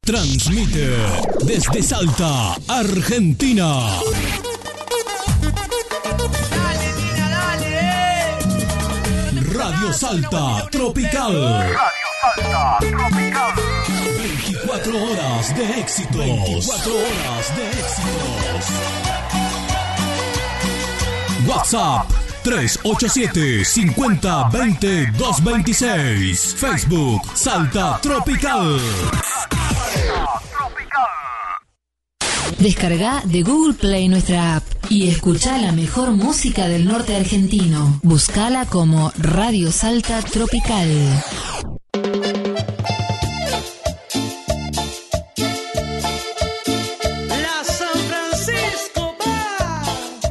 Transmite desde Salta, Argentina. Dale, Nina, dale. Radio Salta Tropical. Radio Salta Tropical. 24 horas de éxitos. 24 horas de éxitos. WhatsApp 387-50-20-226. Facebook Salta Tropical. Descarga de Google Play nuestra app y escucha la mejor música del norte argentino. Búscala como Radio Salta Tropical. La San Francisco va.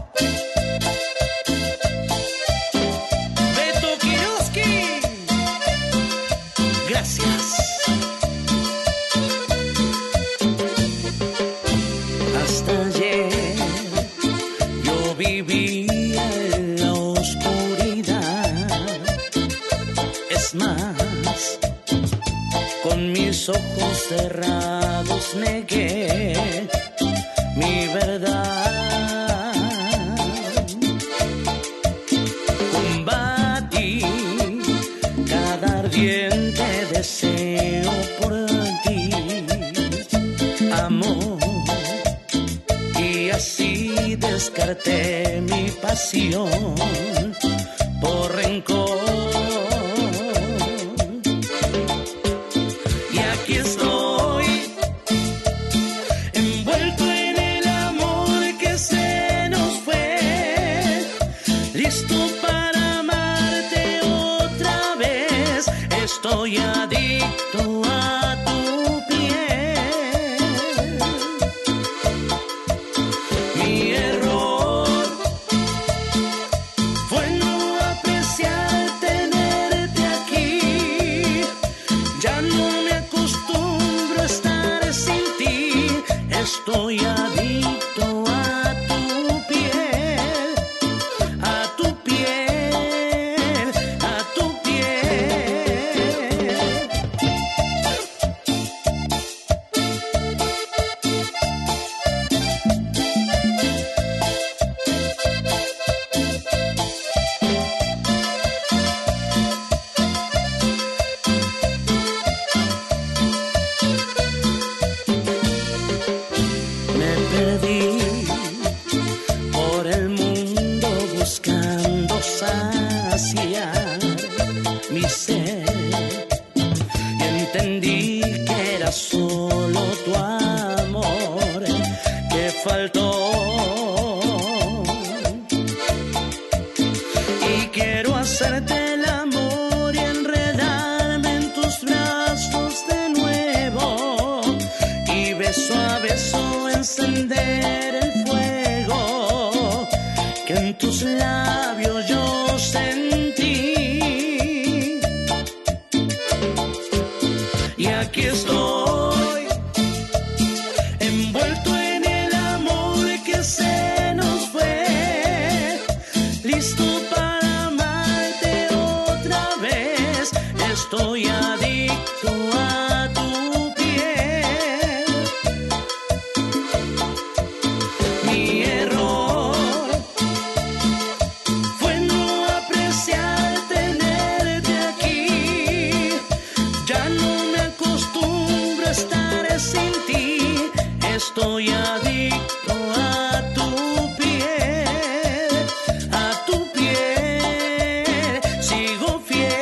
Beto Kiroski. Gracias. Hasta ayer yo vivía en la oscuridad. Es más, con mis ojos cerrados negué mi verdad. Combatí cada ardiente deseo por ti, amor. Y así descarté mi pasión por rencor. Y aquí estoy, envuelto en el amor que se nos fue, listo para amarte otra vez. Estoy adicto a tu piel. Mi error fue no apreciar tenerte aquí. Ya no me acostumbro a estar sin ti. Estoy adicto a tu piel, a tu piel, a tu piel. Me perdí por el mundo buscando saciar mi sed y entendí que era solo tu amor que faltó. Y quiero hacerte el amor y enredarme en tus brazos de nuevo y beso a beso encender el fuego que en tus labios yo sentí. Y aquí estoy, envuelto en el amor que se nos fue, listo para amarte otra vez. Estoy adicto a tu piel. Mi error fue no apreciar tenerte aquí. Ya no me acostumbro a estar sin ti. Estoy adicto a tu piel, a tu piel. Sigo fiel.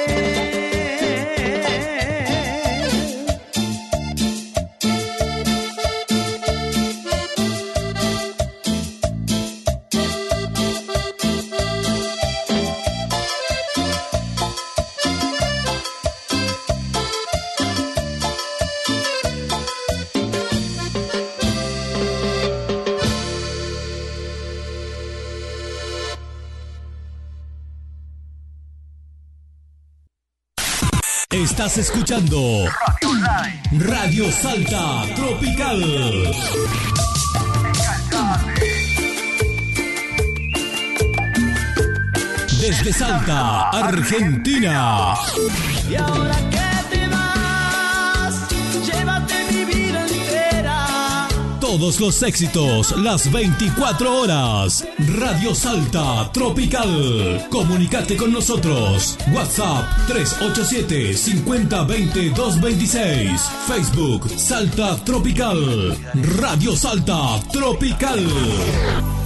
Estás escuchando Radio Salta Tropical. Desde Salta, Argentina. Y ahora que te vas, llévate mi vida en Todos los éxitos, las 24 horas. Radio Salta Tropical. Comunicate con nosotros. WhatsApp 387-5020-226. Facebook Salta Tropical. Radio Salta Tropical.